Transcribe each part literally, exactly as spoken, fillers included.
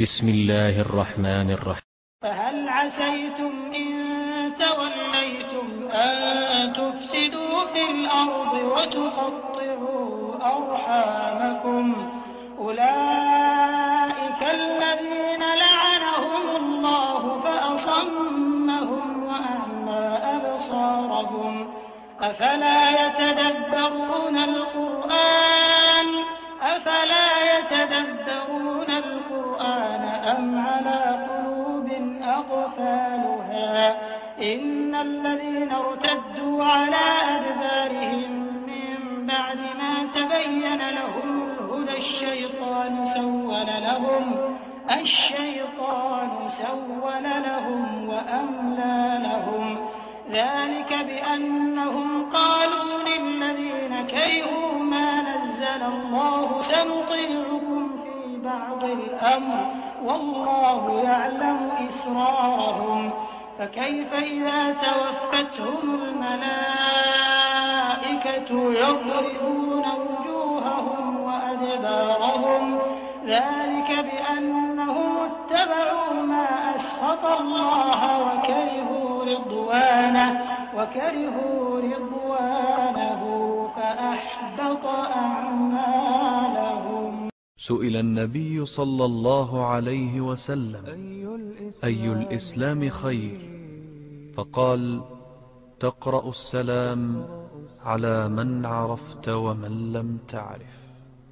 بسم الله الرحمن الرحيم. فهل عسيتم إن توليتم أن تفسدوا في الأرض وتقطعوا أرحامكم أولئك الذين لعنهم الله فأصمهم وأعمى أبصارهم أفلا يتدبرون القرآن أفلا يتدبرون القرآن أم على قلوب أقفالها إن الذين ارتدوا على أدبارهم من بعد ما تبين لهم الهدى الشيطان سول لهم الشيطان سول لهم وأملى لهم ذلك بأنهم قالوا للذين كرهوا ما نزل الله سنطيعكم في بعض الأمر والله يعلم إسرارهم فكيف إذا توفتهم الملائكة يضربون وجوههم وأدبارهم ذلك بأنهم اتبعوا ما أسخط الله وكرهوا رضوانه وكرهوا رضوانه فأحبط أعمالهم. سئل النبي صلى الله عليه وسلم: أي الإسلام خير؟ فقال: تقرأ السلام على من عرفت ومن لم تعرف.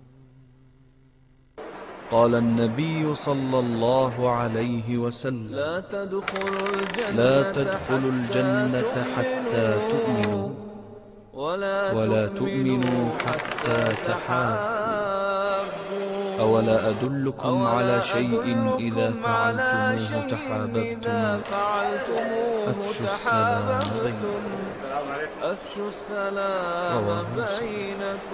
قال النبي صلى الله عليه وسلم: لا تدخلوا الجنة, لا تدخلوا الجنة حتى تؤمنوا ولا تؤمنوا حتى تحابوا. أولا أدلكم على شيء إذا فعلتموه تحاببتم؟ أفشوا السلام بينكم. أفشوا السلام بينكم.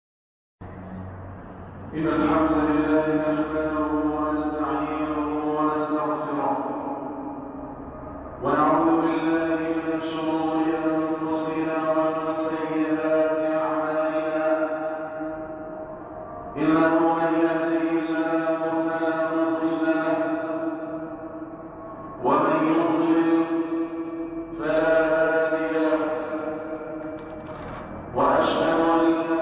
إن الحمد لله نحمده ونستعينه ونستغفره ونعوذ بالله من شرور أنفسنا ومن سيئات أعمالنا إنه من يهده الله فلا مضل له ومن يضلل فلا هادي له وأشهد أن لا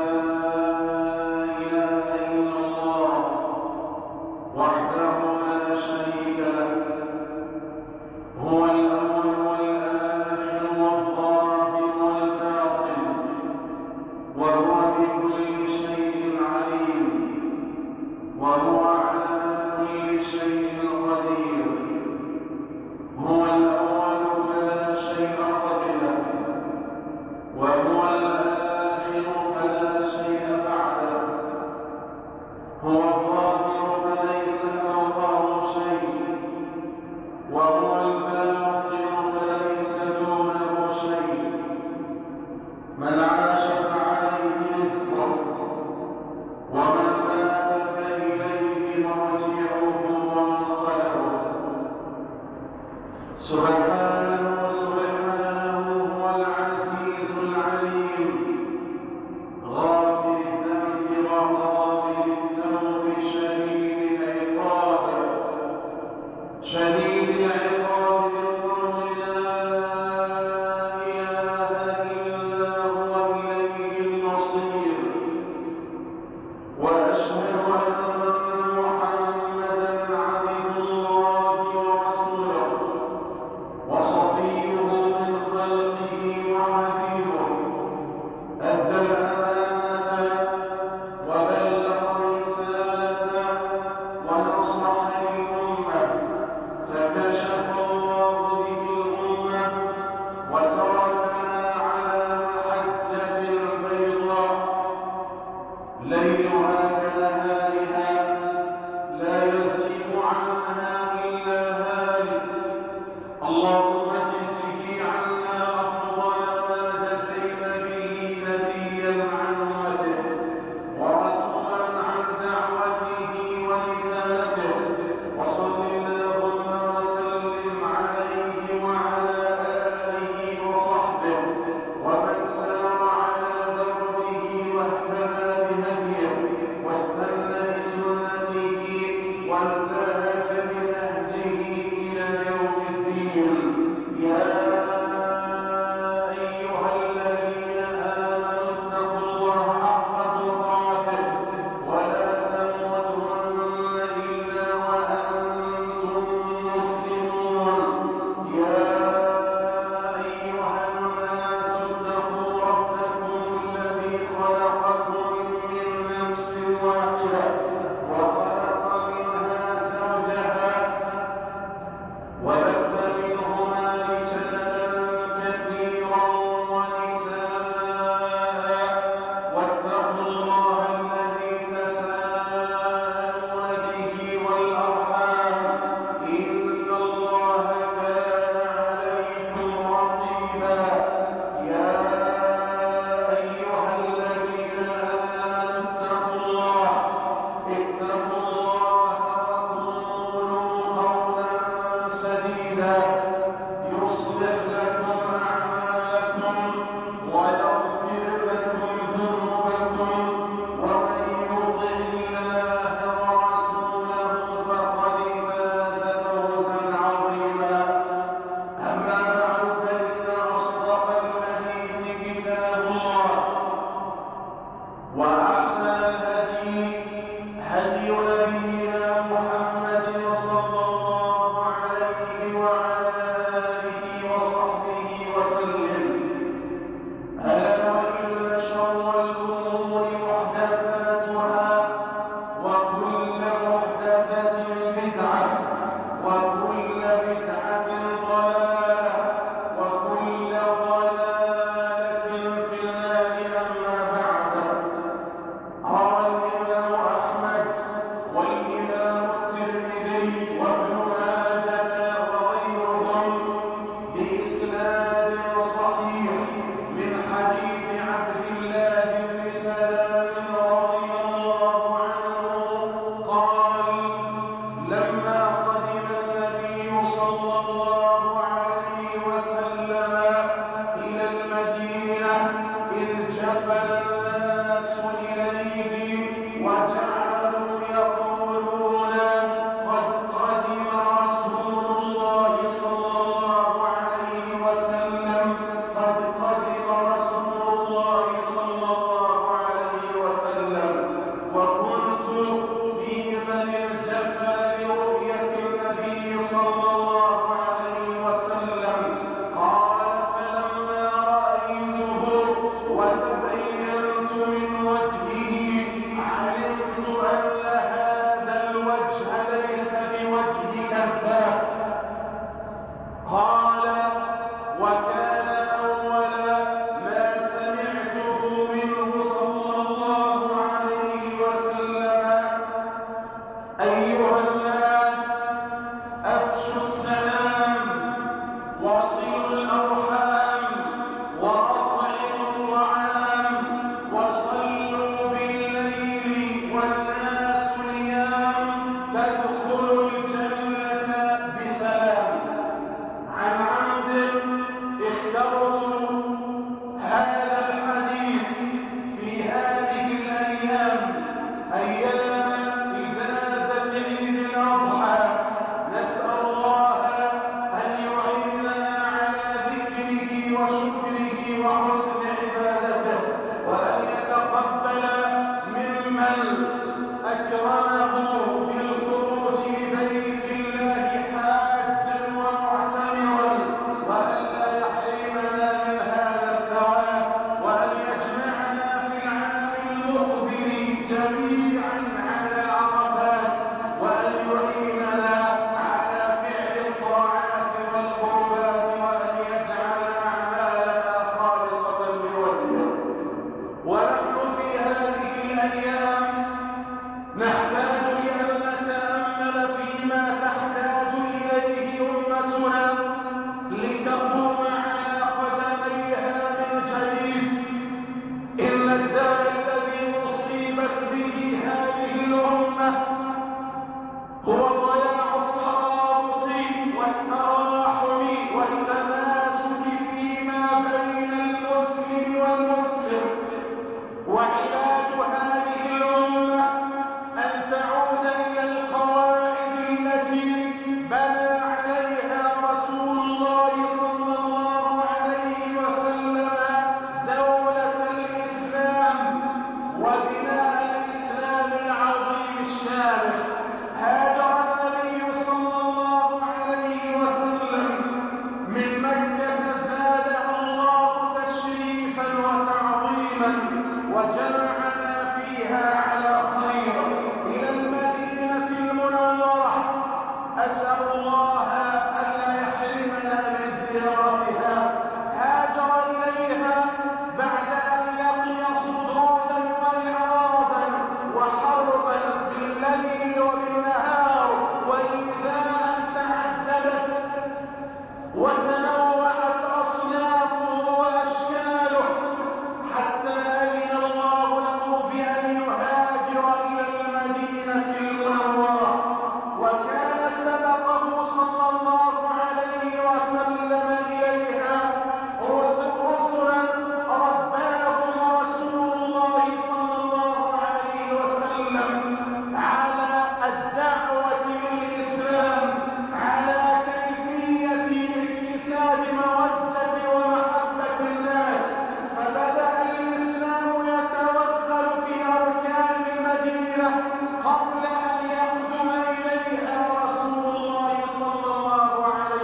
قبل أن يقدم إليها رسول الله صلى الله عليه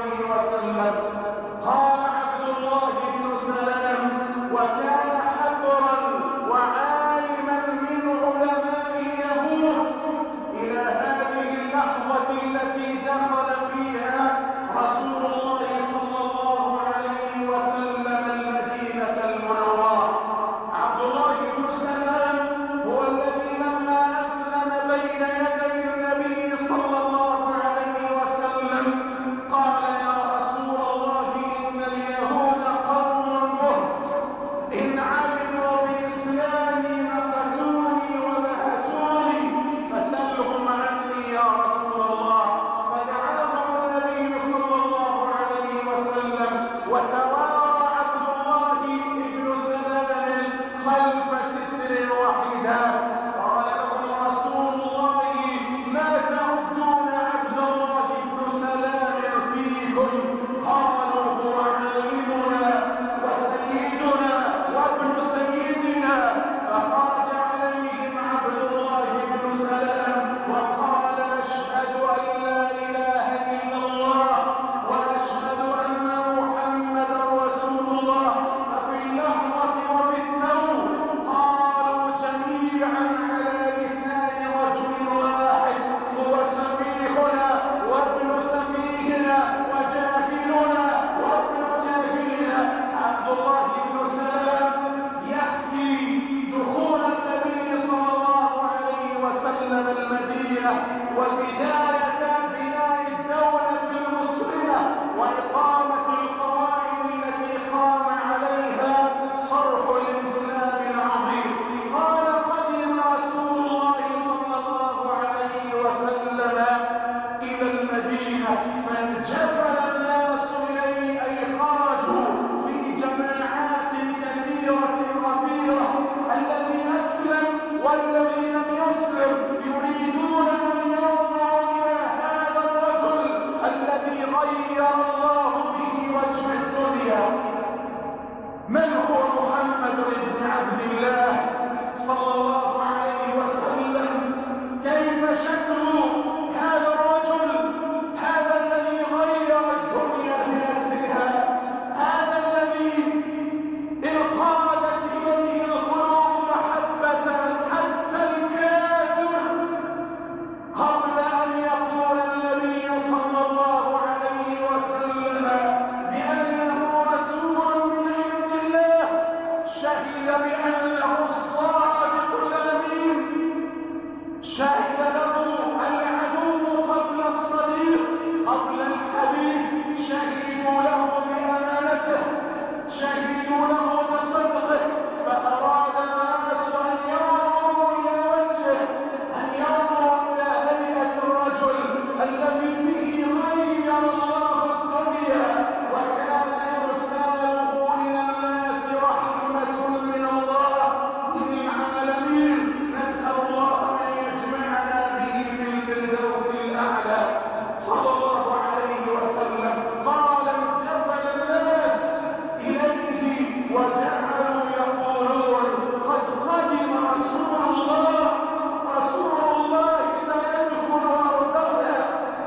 غير الله به وجه الدنيا. من هو محمد بن عبد الله صلى الله عليه وسلم؟ كيف شكل هذا الرجل، هذا الذي غير الدنيا بأسرها، هذا الذي انقادت إليه القلوب محبة حتى الكافر قبل أن يقول النبي صلى الله عليه وسلم بأنه رسول من عند الله، شهد بأنه الصادق الأمين، شهد له العدو قبل الصديق قبل الحبيب، شهدوا له بأمانته، شهدوا له بصدقه، فأراد الناس أن ينظروا إلى وجهه، أن ينظروا إلى هيئة الرجل الذي به غير الله الدنيا، وكان إرساله إلى الناس رحمة من الله للعالمين. نسأل الله أن يجمعنا به في الفردوس الأعلى. صلى الله عليه وسلم قال انتفل الناس إليه وجعلوا يقولون قد قدم رسول الله، رسول الله سيدخل أرضنا.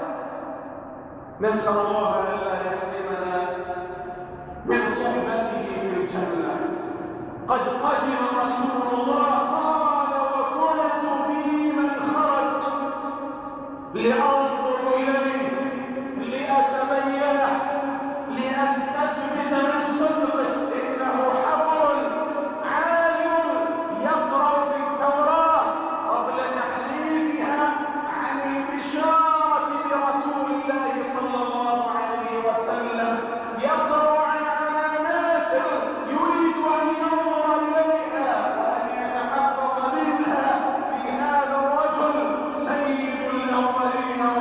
نسأل الله ألا يحرمنا من صحبته في الجنة. قد قدم رسول الله قال وكنت في من خرج لأنظر إليه لأتبينه لأستثبت من صدقه، إنه حبر عالم يقرأ في التوراة قبل تحريفها عن البشارة برسول الله صلى الله عليه وسلم، يقرأ عن علامات يريد أن ينظر إليها وأن يتحقق منها في هذا الرجل سيد الأولين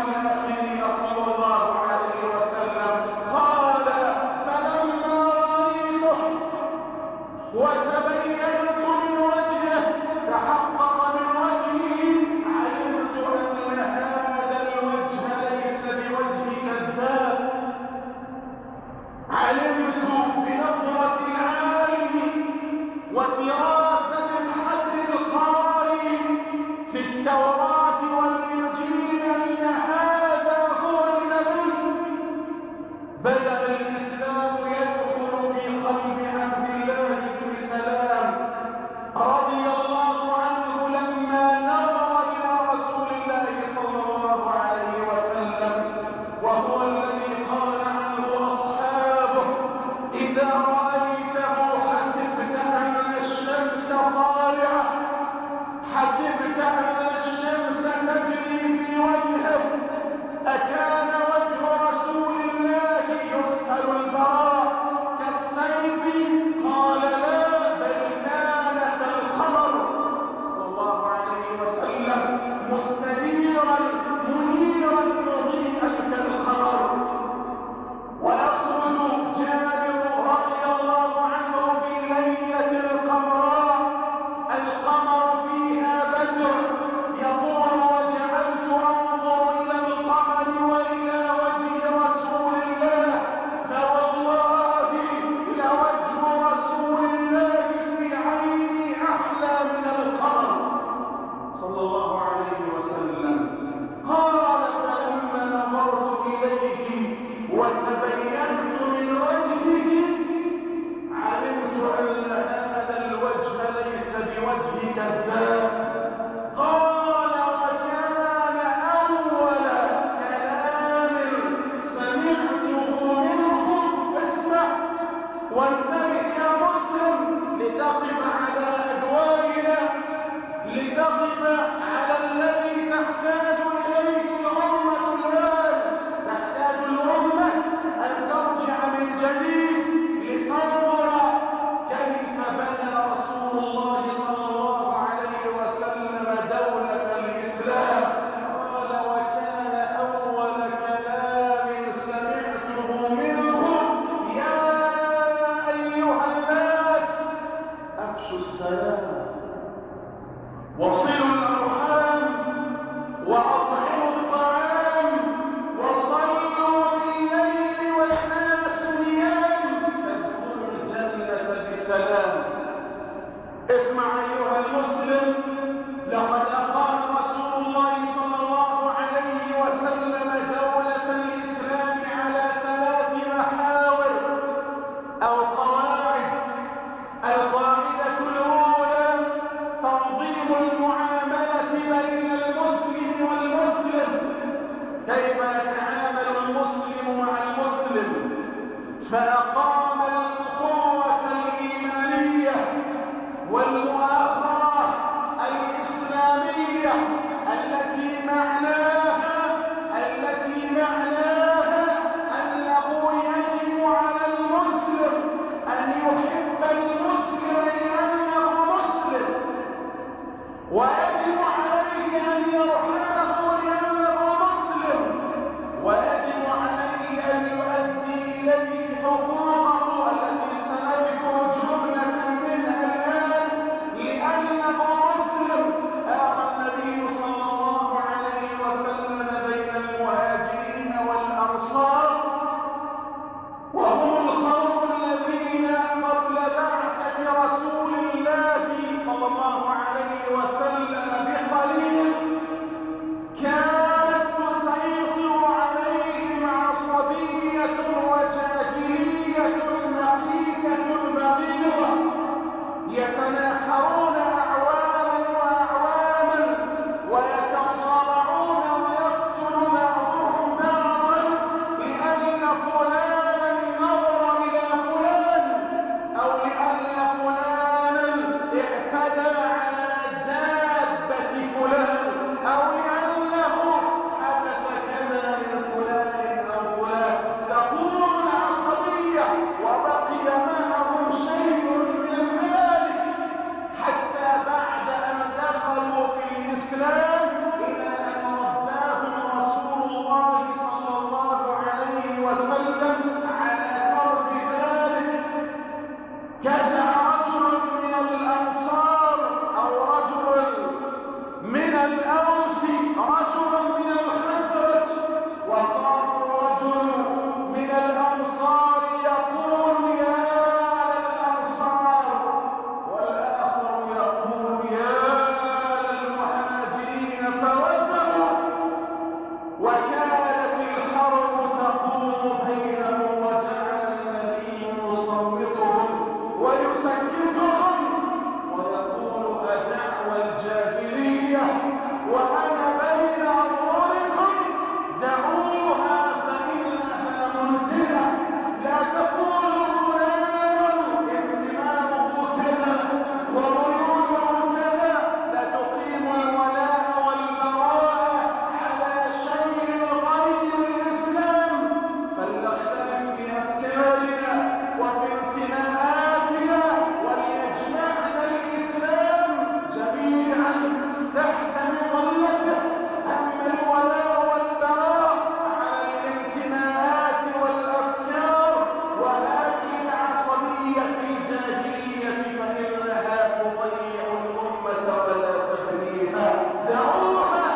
كيف يتعامل المسلم مع المسلم، فأقام الأخوة الإيمانية والمؤاخرة الإسلامية التي معناها التي معناها أنه يجب على المسلم أن يحب المسلم لأنه مسلم، ويجب عليه أن يرحمه لأنه مسلم، ويجب عليه أن يؤدي إليه حقوقه التي سنذكر جملة منها الآن لأنه مسلم. آخى النبي صلى الله عليه وسلم بين المهاجرين والأنصار، وهم القوم الذين قبل بعثة رسول الله صلى الله عليه وسلم بقليل كانت تسيطر عليهم عصبية وجاهلية مقيتة بغيضة، يتناحرون أعواما وأعواما ويتصارعون ويقتل بعضهم بعضا لأن فلانا نظر إلى فلان، أو لأن فلانا اعتدى على دابة فلان، أو لأنه حدث كذا من فلان أو فلان. تقوم العصبية وبقي معهم شيء من ذلك حتى بعد أن دخلوا في الإسلام إلى أن رباهم رسول الله صلى الله عليه وسلم على ترك ذلك. جزع رجل من الأنصار أو رجل من الأوس رجل من الخزرج، وقام رجل من الأنصار يقول يا للأنصار، والآخر يقول يا للمهاجرين، فوثقوا، وكانت الحرب تقوم بينهم، وجعل النبي يصوتهم ويسكتهم ويقول أدعوى الجاهلية وأنا بين أظهركم، دعوها فإنها منتنة، لا تقولوا فلان امتنانه كذا وميوله كذا، لا تقيموا الولاء والبراء على شيء غير الإسلام، فلنختلف في أفكارنا وفي امتناءاتنا، وليجمعنا الإسلام جميعا تحت مظلته. أما الولاء والبراء على الامتناءات والأفكار وهذه العصبية الجاهلية فإنها تضيع الأمة ولا تبنيها. دعوها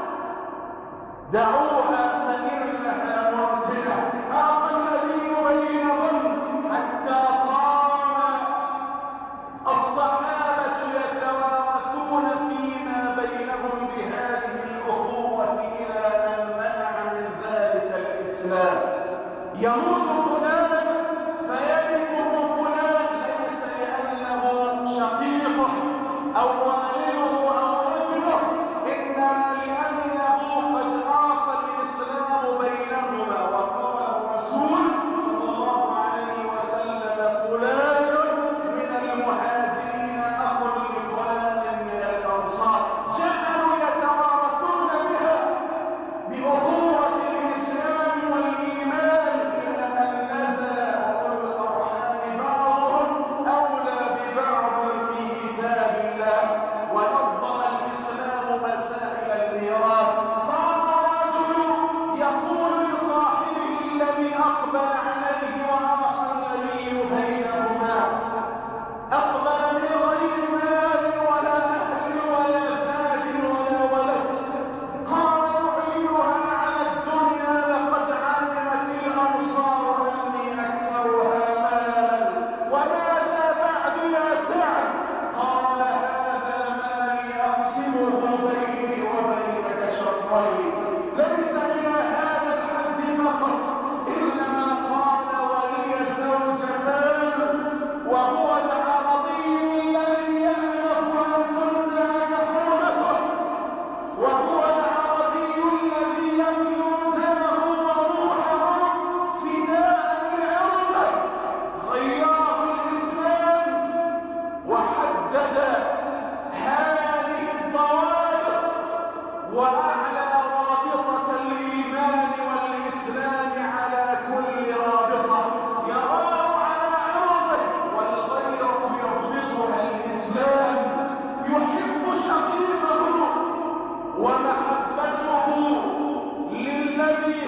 دعوها فإنها مرتلة. آخى النبي بينهم حتى قام الصحابة يتوارثون فيما بينهم بهذه الأخوة إلى أن منع من ذلك الإسلام. يموت فلان فيرثه فلان، ليس لأنه شقيقه أو والده أو ابنه، إنما لأنه قد آخى الإسلام بينهما. وقال الرسول صلى الله عليه وسلم فلان من المهاجرين أخ لفلان من الأنصار. جعلوا يتوارثون بها بأخوة الإسلام والإيمان إلى أن نزل أولو الأرحام بعضهم أولى ببعض في كتاب الله، ونظم الإسلام مسائل الميراث. قام رجل يقول لصاحبه الذي أقبل عليه وأخى النبي بينهما، أقبل من غير مال ولا أهل ولا زاد ولا ولد، قام يعلنها على الدنيا، لقد علمت الأنصار أني أكثرها مالا، وماذا بعد يا سعد؟ قال هذا مالي أقسمه بيني وبينك شطرين. ليس إلى هذا الحد فقط، إنما قال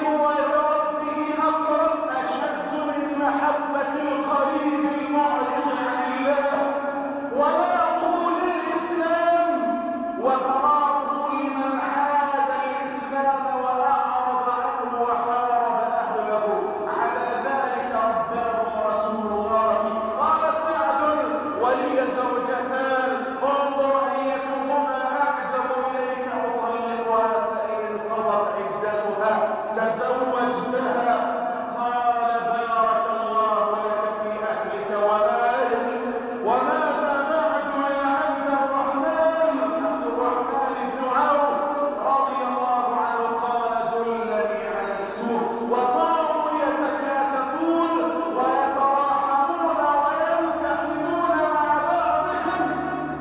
وربه أقرب أشد من محبة القريب المعرض عن الله، ولاؤه للإسلام وبراءه لمن عاد الإسلام وأعرض عنه وحارب أهله. على ذلك رباه رسول الله. قال سعد: ولي زوجتان، انظر أيتهما أعجب إليك أطلقها فإن انقضت عدتها تزوجتها. قال: بارك الله لك في أهلك ومالك. وماذا بعد يا عبد الرحمن؟ عبد الرحمن بن عوف رضي الله عنه قال: دلني على السوق. وطاروا يتكاتفون ويتراحمون ويمتحنون مع بعضهم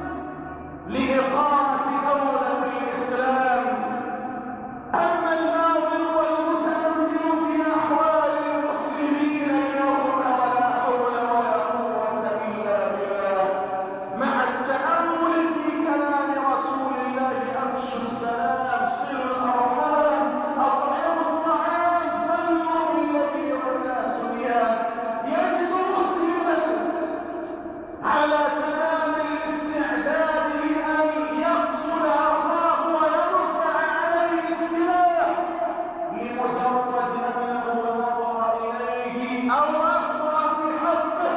لإقامة دولة الإسلام. أما الناظر والمتأمل في أحوال المسلمين اليوم ولا حول ولا قوة إلا بالله، مع التأمل في كلام رسول الله: أفشوا السلام، صلوا الأرحام، أطعموا الطعام، صلوا بالذي الناس نيام، يجد مسلما على تمام الاستعداد لأن يقتل أخاه ويرفع عليه السلاح لمجرد أنه نظر إليه أو أخطأ في حقه.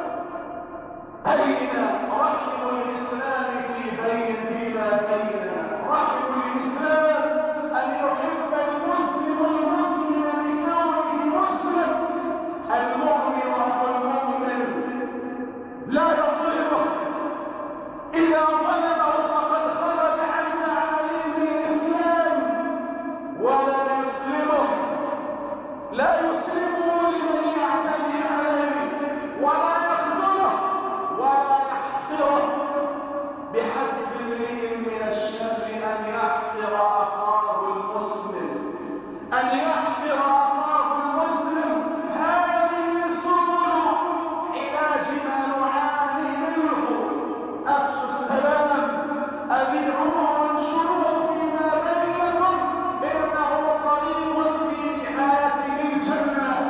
أين رحم الإسلام في بين فيما بيننا؟ رحم الإسلام أن يحب المسلم المسلم بكونه مسلم. المؤمن أخو المؤمن لا يظلمه، إذا ظلمه فقد خرج عن تعاليم الإسلام. ولا يسلمه، لا يسلمه لمن يعتدي عليه، ولا يخذله ولا يحقره. بحسب امرئ من الشر أن يحقر أخاه المسلم، أن يحقر أخاه المسلم. هذه سبل علاج ما نعاني منه. أفشوا السلام، أذيعوه وانشروه فيما بينكم، إنه طريق في نهايته الجنة.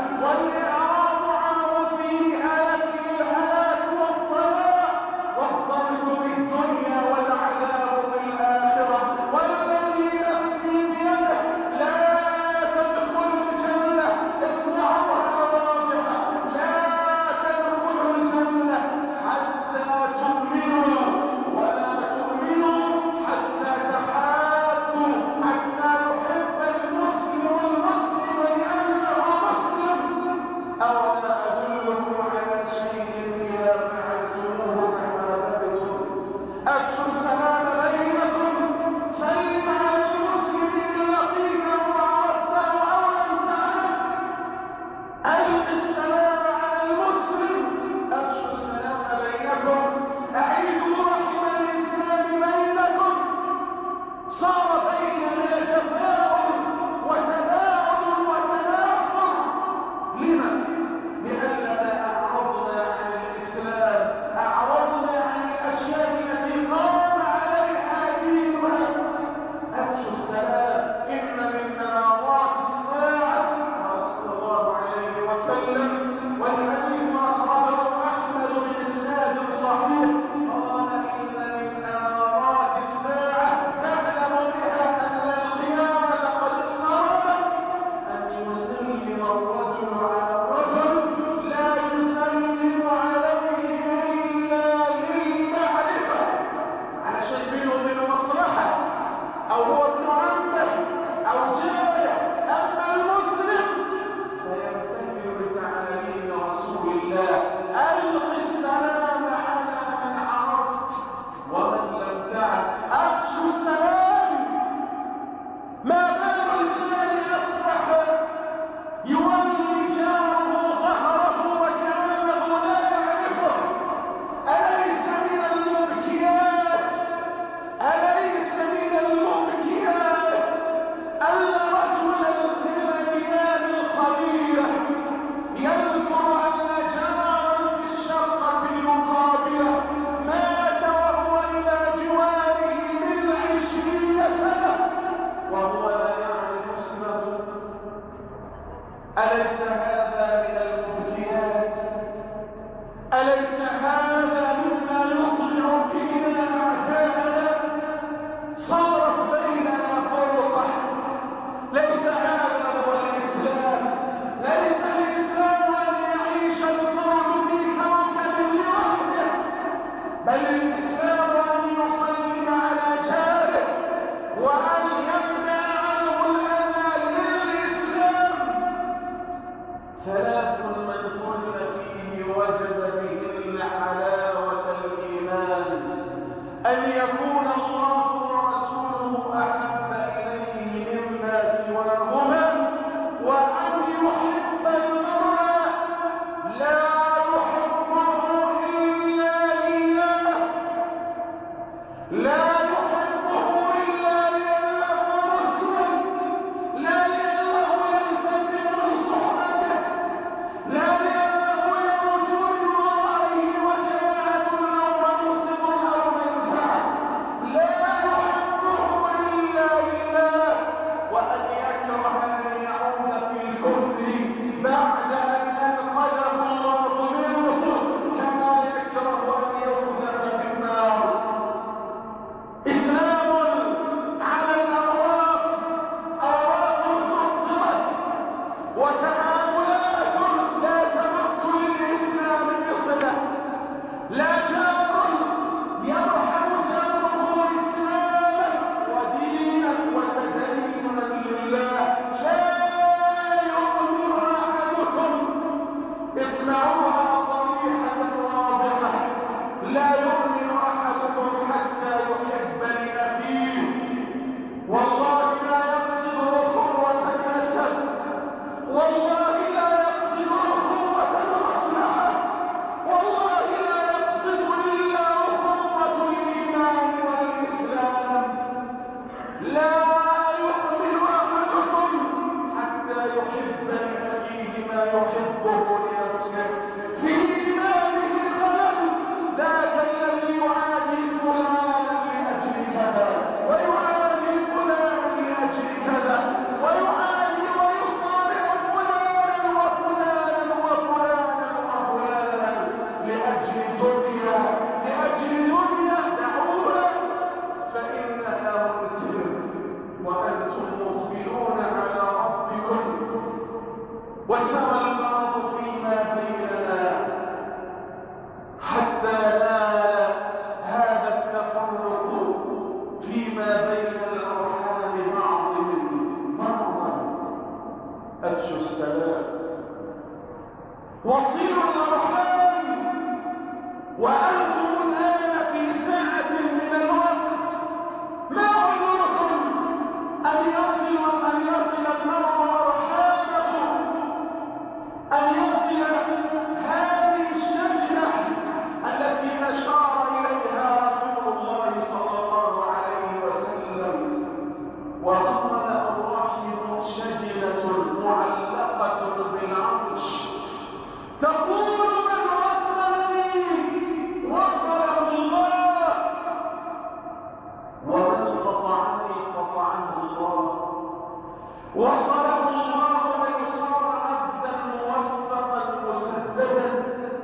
أليس هذا من المبكيات؟ أليس هذا مما يطلع فينا أعداءنا؟ صارت بيننا فرقة. ليس هذا هو الإسلام. ليس الإسلام أن يعيش الفرد في كوكب لوحده، بل الإسلام أن يسلم على جاره وأن يمنع عنه الأذى للإسلام. ثلاث من كن فيه وجد بهن حلاوة الإيمان: أن يكون الله ورسوله أحب إليه مما سواهما، وأن يحب المرء لا يحبه إلا لله، لا يحبه إلا لأنه مسلم، لا لأنه ينتفع من صحبته، لا لأنه يرجو من ورائه وجاعة أو منصب أو منفعة، لا يحبه إلا لله، وأن يكره أن يعود في الكفر بعد أن أنقذه الله منه، كما يكره أن يقذف في النار. إسلام على الأوراق، أوراق سطرت، وتعاملات لا تمت للإسلام بصلة. لا جار يرحم جاره إسلاما ودينا وتدينا لله. لا يؤمن أحدكم، اسمعوها صريحة واضحة، لا يؤمن أحدكم حتى يحب لأخيه. والله لا يقصد أخوة النسب، والله لا يقصد أخوة المصلحة، والله لا يقصد إلا أخوة الإيمان والإسلام. لا يؤمن أحدكم حتى يحب لأخيه ما يحبه لنفسه. في إيمانه خلل، ذاك الذي يعادي فلانا لأجل كذا، ويعادي فلانا لأجل كذا، ويعادي ويصارع فلانا وفلانا وفلانا وفلانا لأجل دنيا، لأجل دنيا. دعوها فإنها مرتبة وأنتم مقبلون على ربكم. وسوى المرض فيما بيننا حتى نال هذا التفرق فيما بين الأرحام بعضهم بعضا. أفشوا السلام، وصلوا الأرحام، وأنتم الآن في ساعة من الوقت. ما عذركم أن يصل أن يصل المرء أرحامه، أن يصل هذه الشجرة التي أشار إليها رسول الله صلى الله عليه وسلم وقال: الرحم شجرة معلقة بالعرش، تقول: من وصلني وصله الله، ومن قطعني قطعه الله. وصله الله أن صار عبدا موفقا مسددا،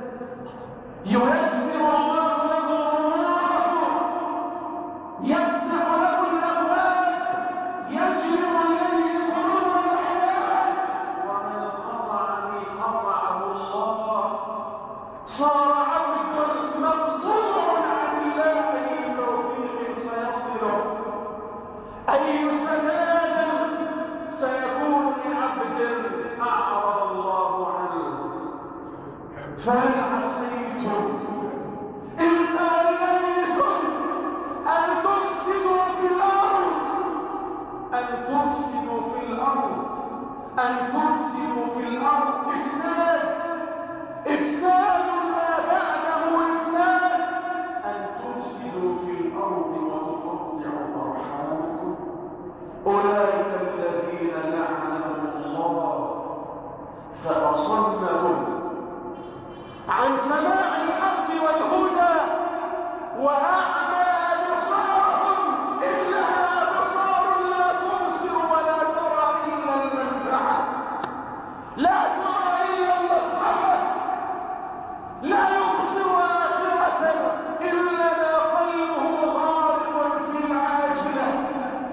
ييسر الله له أموره، يفتح له الأبواب، يجلب إليه فروع الحياة. ومن قطعني قطعه الله، صار عبد مقطوع عن الله أي توفيق سيصله، أي سداد سيكون لعبد أعرض الله عنه. فهل عسيتم إن توليتم أن تفسدوا في الأرض، أن تفسدوا في الأرض، أن تفسدوا في الأرض إفساد، إفساد ما بعده إفساد، أن تفسدوا في الأرض وتقطعوا أرحامكم. أولئك الذين لعنهم الله فأصمهم عن سماع الحق والهدى، وأعمى أبصارهم إنها أبصار لا تبصر ولا ترى إلا المنفعة. لا ترى إلا المصلحة، لا يبصر آخرة إلا ما قلبه غارق في العاجلة.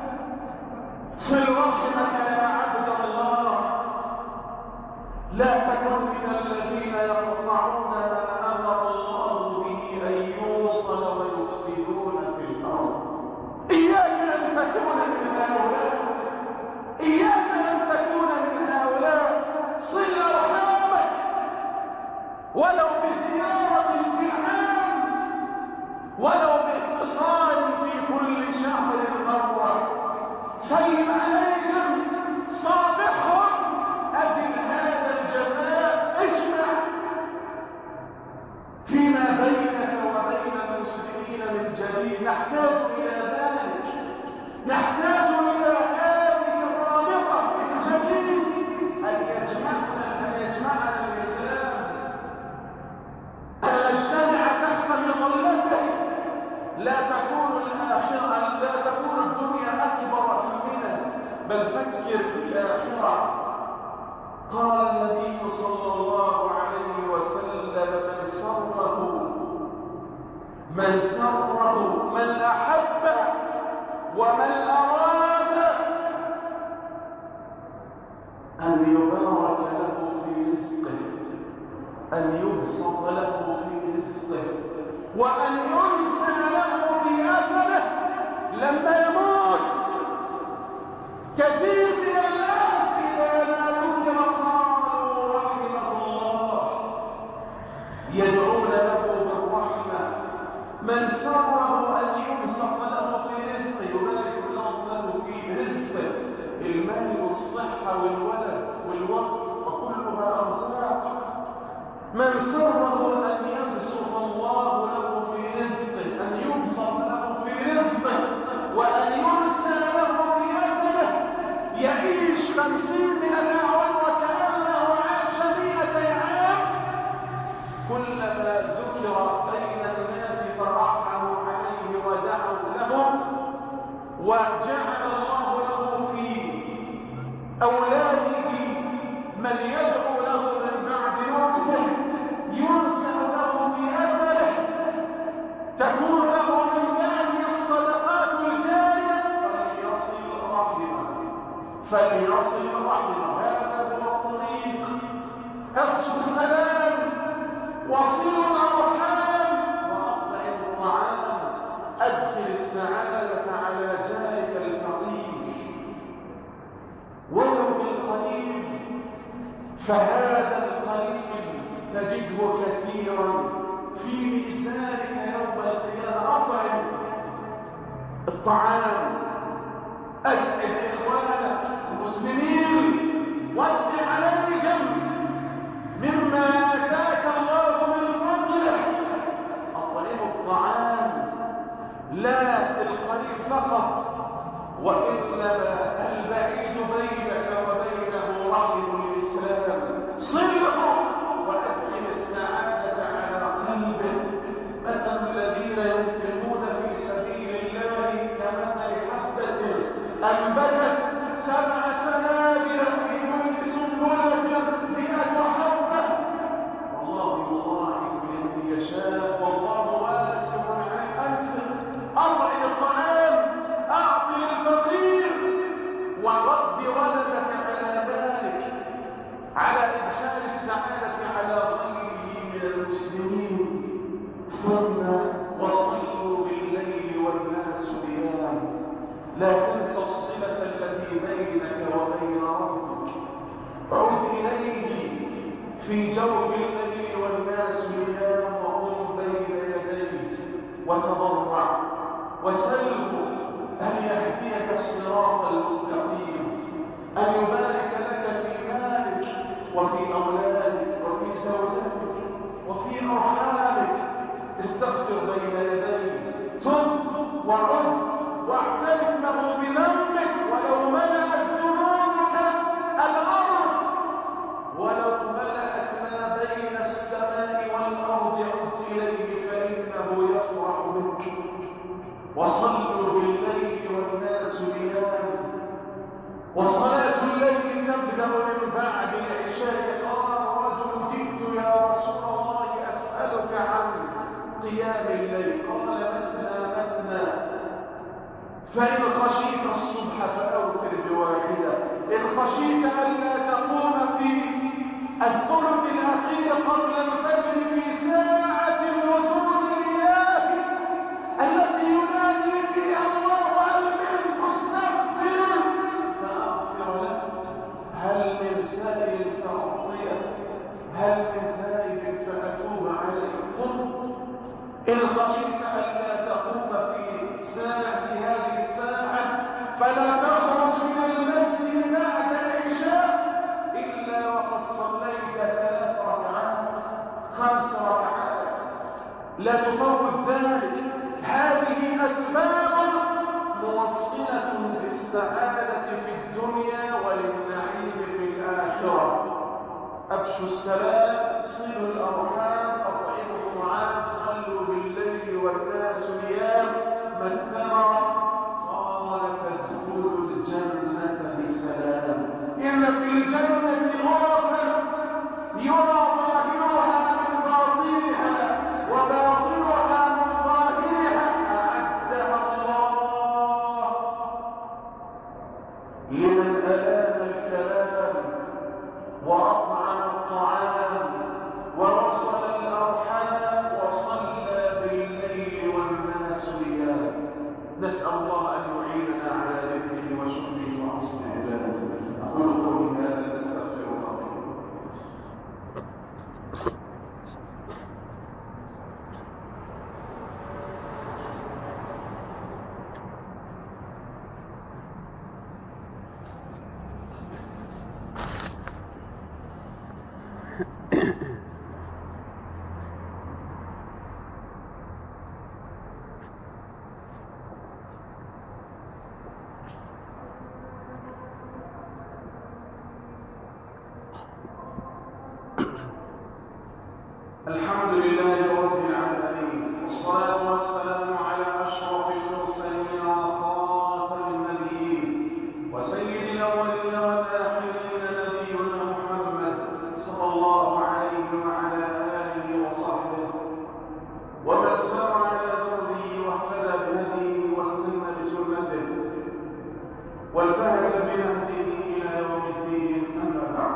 صل رحمك يا عبد الله، لا تكن من الذين يقطعون ما أمر الله به أن يوصل ويفسدون في الأرض. إياك أن تكون من هؤلاء، إياك أن تكون من هؤلاء. صل أرحامك ولو بزيارة في العام، ولو باتصال في كل شهر مرة. سلم عليهم، صافحهم، أزل هذا الجفاء، اجمع فيما بينك وبين المسلمين من جديد. نحتاج إلى ذلك، نحتاج إلى هذه الرابطة من جديد، أن يجمعنا أن يجمعنا الإسلام، أن نجتمع تحت مظلته. لا تكون الآخرة، لا تكون الدنيا أكبر همنا، بل فكر في الآخرة. قال النبي صلى الله عليه وسلم: من سره من سره من أحب ومن أراد أن يبارك له في رزقه، أن يبسط له في رزقه، وأن ينسى له في أثره لما يموت. كثير من الناس إذا ما ذكر قالوا رحمه الله، يدعون له بالرحمة. من سره أن يبسط له في رزقه، يبارك الله له في رزقه، المال والصحة والولد والوقت وكلها أرزاق. من سره أن يبسط الله له في رزقه، أن يبسط له في رزقه، وأن ينسى له في أثره، يعيش خمسين من الأعوام وكأنه عاش مئة عام. كلما ذكر بين الناس ترحموا عليه ودعوا له، وجعل الله له في أولاده من يدعو له من بعد موته، ينسى له في أثره، تكون له من بعد الصدقات الجارية. فليصل رحمه، فليصل رحمه، هذا هو الطريق. أفشوا السلام، وصلوا الأرحام، وأطعم الطعام، أدخل السعادة على جارك الفقير ولو بالقليل. فهذا القليل تجده كثيرا في ميزانك يوم القيامة. أطعم الطعام، أسعد إخوانك المسلمين، وسع عليهم مما آتاك الله من فضله. أطعم الطعام، لا القليل فقط، وإنما البعيد بينك وبينه رحم الإسلام. صله وأدخل السعادة على قلبه. مثل الذين ينفقون في سبيل الله كمثل حبة أنبتت سبع سنابل في كل سنبلة مئة حبة، والله يضاعف لمن يشاء، والله واسع عليم. أطعم الطعام، أعطي الفقير، ورب ولدك على ذلك، على إدخال السعادة على غيره من المسلمين. ثم وصلوا بالليل والناس نيام. لا تنسى الصلة التي بينك وبين ربك. عد إليه في جوف الليل والناس نيام، وقم بين يديه وتضرع وسله أن يهديك الصراط المستقيم، أن يبارك لك في مالك وفي أولادك وفي زوجتك وفي أرحامك. استغفر بين يديه، تب وعد واعترف له بذنبك، ولو ملأت ذنوبك الأرض، ولو ملأت ما بين السماء والأرض، عد إليه فإنه يفرح بك. وصلوا بالليل والناس نيام. وصلاة الليل تبدأ من بعد العشاء فإن خشيت الصبح فأوتر بواحدة، إن خشيت ألا تقوم في الثلث الأخير قبل الفجر في ساعة نزول الإله التي ينادي فيها الله هل من مستغفر فأغفر له، هل من سائل فأعطيه، هل من تائب فأتوب عليه. قل إن خشيت ألا تقوم في ساعة هذه الساعة فلا تخرج من المسجد بعد العشاء إلا وقد صليت ثلاث ركعات خمس ركعات، لا تفوت ذلك. هذه أسباب موصلة بالسعادة في الدنيا وللنعيم في الآخرة. أبشوا السلام، صلوا الأرحام، أطعموا الطعام، صلوا بالليل والناس نيام. ما الثمرة؟ قال تدخلوا الجنة بسلام. إن في الجنة غرفا يرى ظاهرها من باطنها وباطنها من ظاهرها أعدها الله لمن ألان الكلام وأطعم الطعام ووصل الأرحام وصلى بالليل والناس نيام. نسأل الله أن يعيننا على ذكره وشكره وحسن عبادته. أقول قولي هذا أستغفر الله. الحمد لله رب العالمين، والصلاة والسلام على أشرف المرسلين وخاتم النبيين وسيد الأولين والآخرين نبينا محمد صلى الله عليه وعلى آله وصحبه ومن سار على دربه واهتدى بهديه واستنى بسنته وانتهج بنهجه إلى يوم الدين. أما بعد،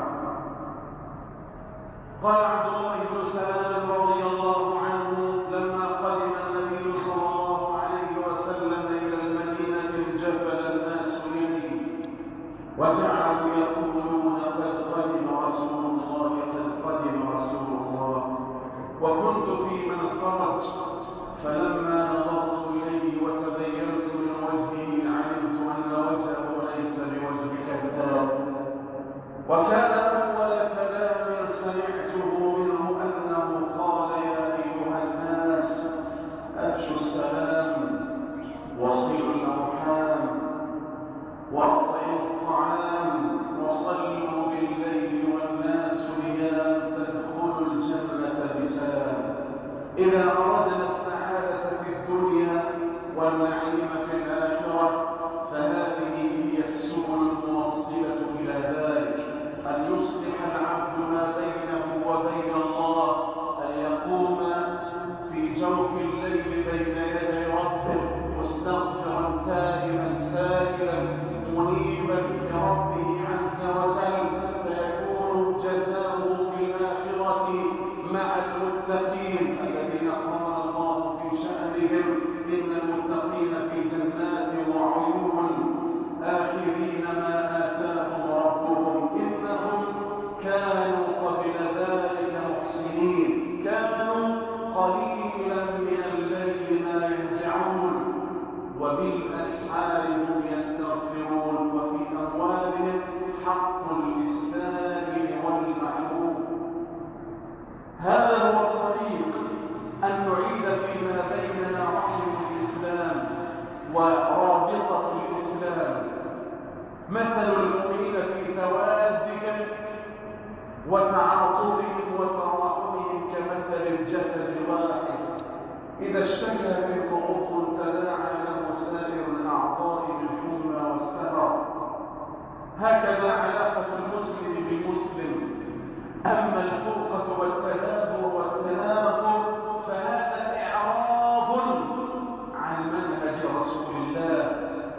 قال عبد الله بن سلام رضي الله عنه لما قدم النبي صلى الله عليه وسلم إلى المدينة انجفل الناس إليه وجعلوا يقولون قد قدم رسول الله قد قدم رسول الله، وكنت في من خرج فلما نظرت إليه وتبينت من وجهه علمت أن وجهه ليس بوجه كذاب. وكان أول كلام سمعته منه أنه قال يا أيها الناس أفشوا السلام وصلوا الأرحام وأطعموا الطعام وصلوا بالليل والناس نيام تدخلوا الجنة بسلام. إذا أردنا السعادة في الدنيا والنعيم في الآخرة فهذه هي السبل الموصلة إلى ذلك، أن يصلح العبد ما بينه وبين الله، أن يقوم في جوف الليل بين يدي ربه مستغفرا تائبا سائلا منيبا لربه عز وجل، فيكون جزاؤه في الآخرة مع المتقين الذين قال الله في شأنهم إن المتقين في جنات وعيون آخذين ما آتاهم ربهم إنهم كانوا قبل ذلك محسنين، كانوا قليلا من الليل ما يهجعون وبالأسحار هم يستغفرون وفي أموالهم حق للسائل والمحروم. هذا هو الطريق، أن نعيد فيما بيننا رحم الإسلام ورابطة الإسلام. مثل المؤمنين في توادهم وتعاطفهم وتراحمهم كمثل الجسد الواحد إذا اشتكى منه عضو تداعى له سائر الأعضاء بالحمى والسهر. هكذا علاقة المسلم بالمسلم. أما الفرقة والتنابر والتنافر فهذا إعراض عن منهج رسول الله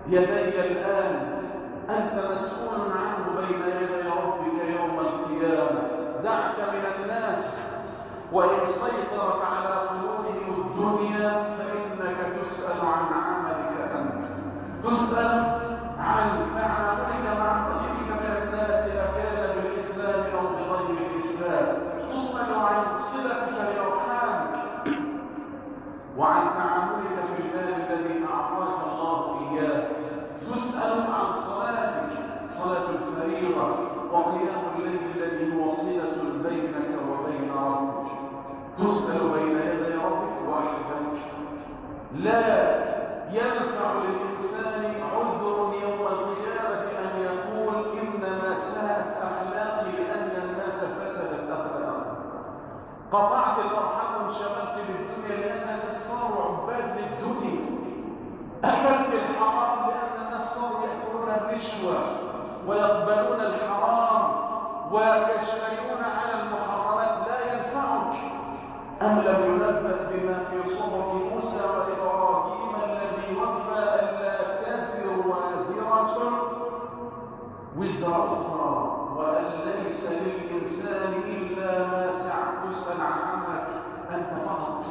يدي الآن أنت مسؤول عنه بين يدي ربك يوم القيامة. دعك من الناس، وإن سيطرت على قلوبهم الدنيا فإنك تسأل عن عملك أنت، تسأل عن تعاملك مع غيرك من الناس أكان بالإسلام أو بغير الإسلام، تسأل عن صلتك لأرحامك وعن تعاملك في المال الذي أعطاك الله إياه، تسأل عن صلاتك، صلاة الفريضة وقيام الليل الذي هو صلة بينك وبين ربك، تسأل بين يدي ربك وحدك. لا ينفع للإنسان عذر يوم القيامة أن يقول إنما ساءت أخلاقي لأن الناس فسدت أخلاقهم، قطعت الأرحام وانشغلت بالدنيا لأن الناس صاروا عباد للدنيا، أكلت الحرام لأن الناس صاروا يأكلون الرشوة ويقبلون الحرام ويجترئون على المحرمات. لا ينفعك. أم لم ينبأ بما في صحف موسى وإبراهيم الذي وفى ألا تزر وازرة وزر أخرى وأن ليس للإنسان إلا ما سعى، تسأل عن عملك أنت فقط،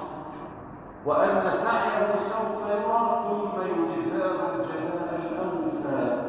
وأن سعيه سوف يرى ثم يجزاه الجزاء الأوفى،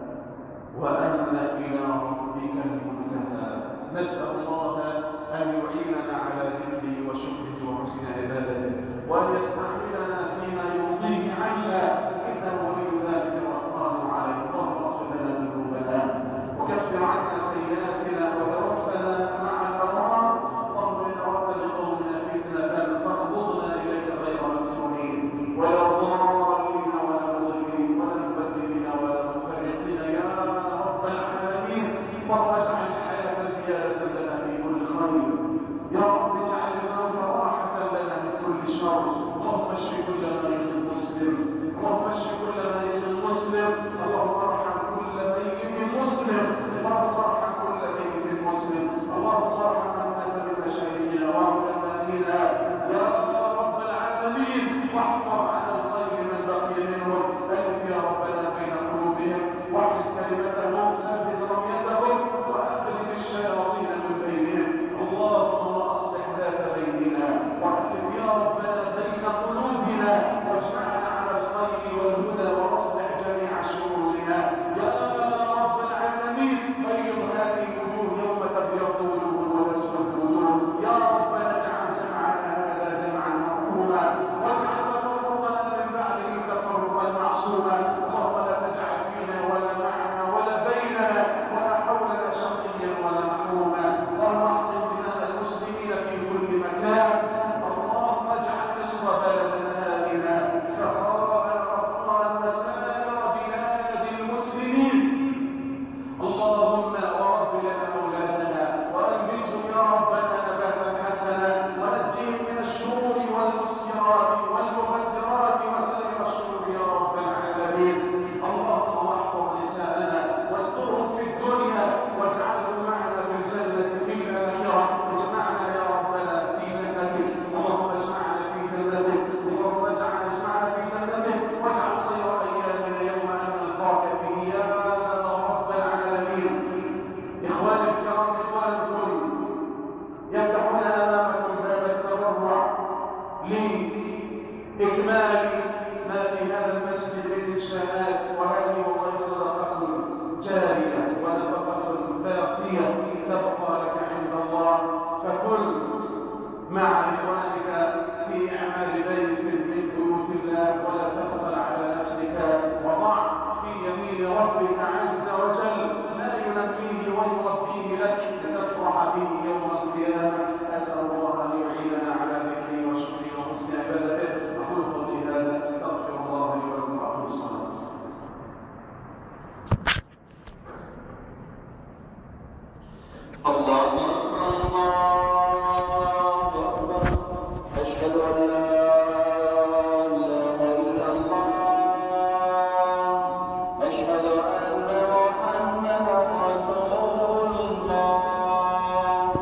وأن إلى ربك المنتهى. نسأل الله أن يعيننا على ذكره وشكره وحسن عبادته، وأن يستعملنا فيما يرضيه عنا، إنه ولي ذلك والقادر عليه. اللهم اغفر لنا ذنوبنا وكفر عنا سيئاتنا وتوفنا مع الأبرار. اللهم إن أردت لقومنا فتنة فاقبضنا إليك غير مفتونين ولا ضالين ولا مضلين ولا مبدلين ولا مفرطين يا رب العالمين. اللهم اجعل الحياة زيادة لنا في كل خير، يا رب اجعل الموت راحة لنا من كل شر. اللهم اشف كل مريض مسلم، اللهم اشف كل مريض مسلم، اللهم ارحم كل ميت مسلم، اللهم ارحم كل ميت مسلم، اللهم ارحم من مات من مشايخنا وعلمائنا يا رب العالمين، واحفظ على الخير من بقي منهم، الف يا ربنا بين قلوبهم، واحفظ كلمتهم، ثبت رميتهم، واخرج الشياطين من بينهم. اللهم واصلح ذات بيننا، والف يا ربنا بين قلوبنا، واجمعنا على الخير والهدى، واصلح جميع شرورنا يا رب العالمين. بيض هذه الوجوه يوم تبيض وجوه وتسود وجوه، يا ربنا اجعل جمعنا هذا جمعا مرحوما، واجعل تفرقنا من بعده تفرقا معصوما. اللهم لا تجعل فينا ولا معنا ولا بيننا ولا حولنا شقيا ولا محروما. اللهم احفظ دماء المسلمين في كل مكان. اللهم اجعل مصر بلدا آمنا سخاء رخاء وسائر بلاد المسلمين. اللهم ورب لنا أولادنا وأنبتهم يا ربنا نباتا حسنا، ونجهم من الشرور والمسكرات والمخدرات وسائر الشرور يا رب العالمين. اللهم احفظ نساءنا واسترهم في الدنيا، واجعلهم معنا في الجنة في الآخرة. اجمعنا يا ربنا في جنتك، اللهم اجمعنا في جنتك، اللهم اجعل اجمعنا في جنتك، واجعل خير أيامنا يوم أن نلقاك فيه يا رب العالمين. إخواني الكرام، إخوانكم يفتحون أمامكم باب التبرع لإكمال ما في هذا المسجد من إنشاءات، وهذه والله صدقة جارية ونفقة باقية تبقى لك عند الله. فكن مع إخوانك في إعمال بيت من بيوت الله، ولا تغفل على نفسك، وضع في يمين ربك عز وجل ما ينميه ويربيه لك لتفرح به يوم القيامة. أسأل الله أن يعيننا على ذكره وشكره وحسن عبادته. أقول قولي هذا، أستغفر الله لي ولكم وأقم الصلاة. الله أكبر الله أكبر، أشهد أن لا إله إلا الله، أشهد أن محمدا رسول الله.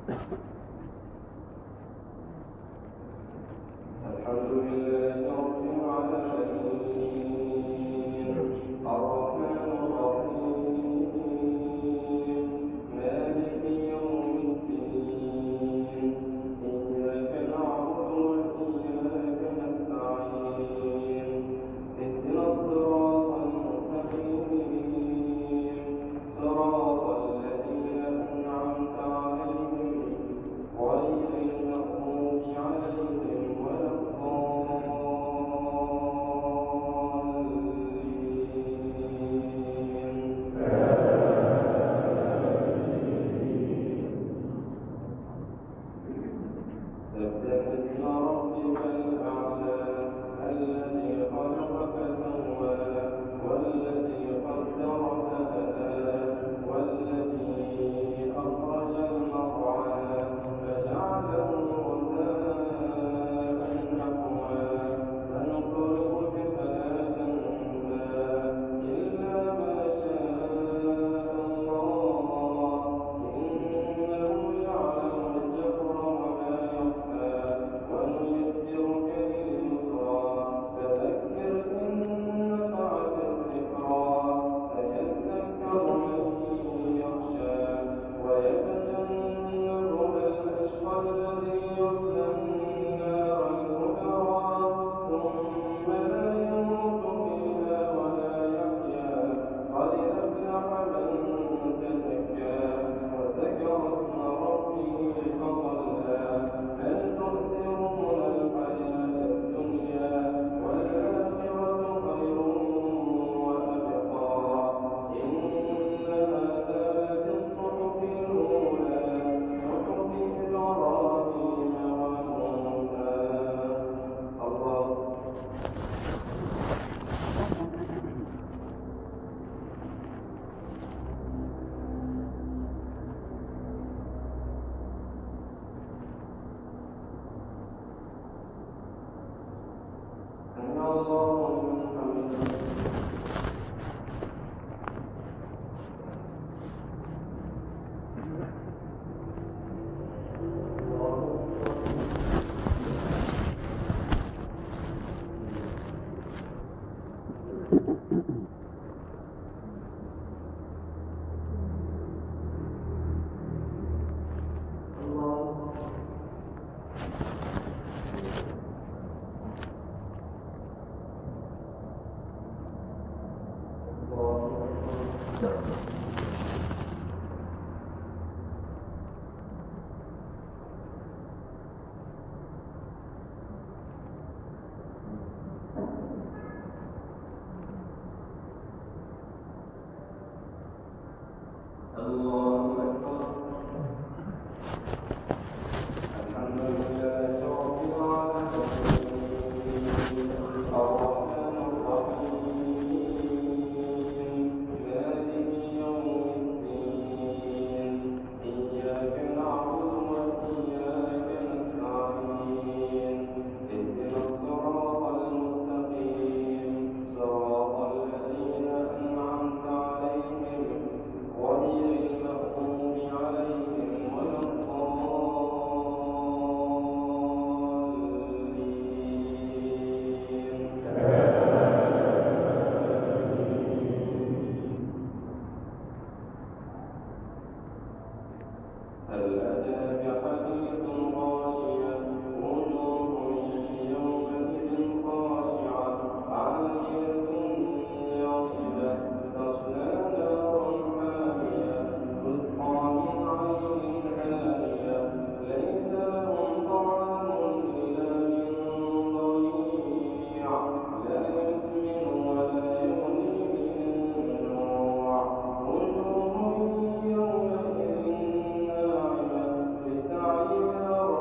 وجوه يومئذ ناعمة لسعيها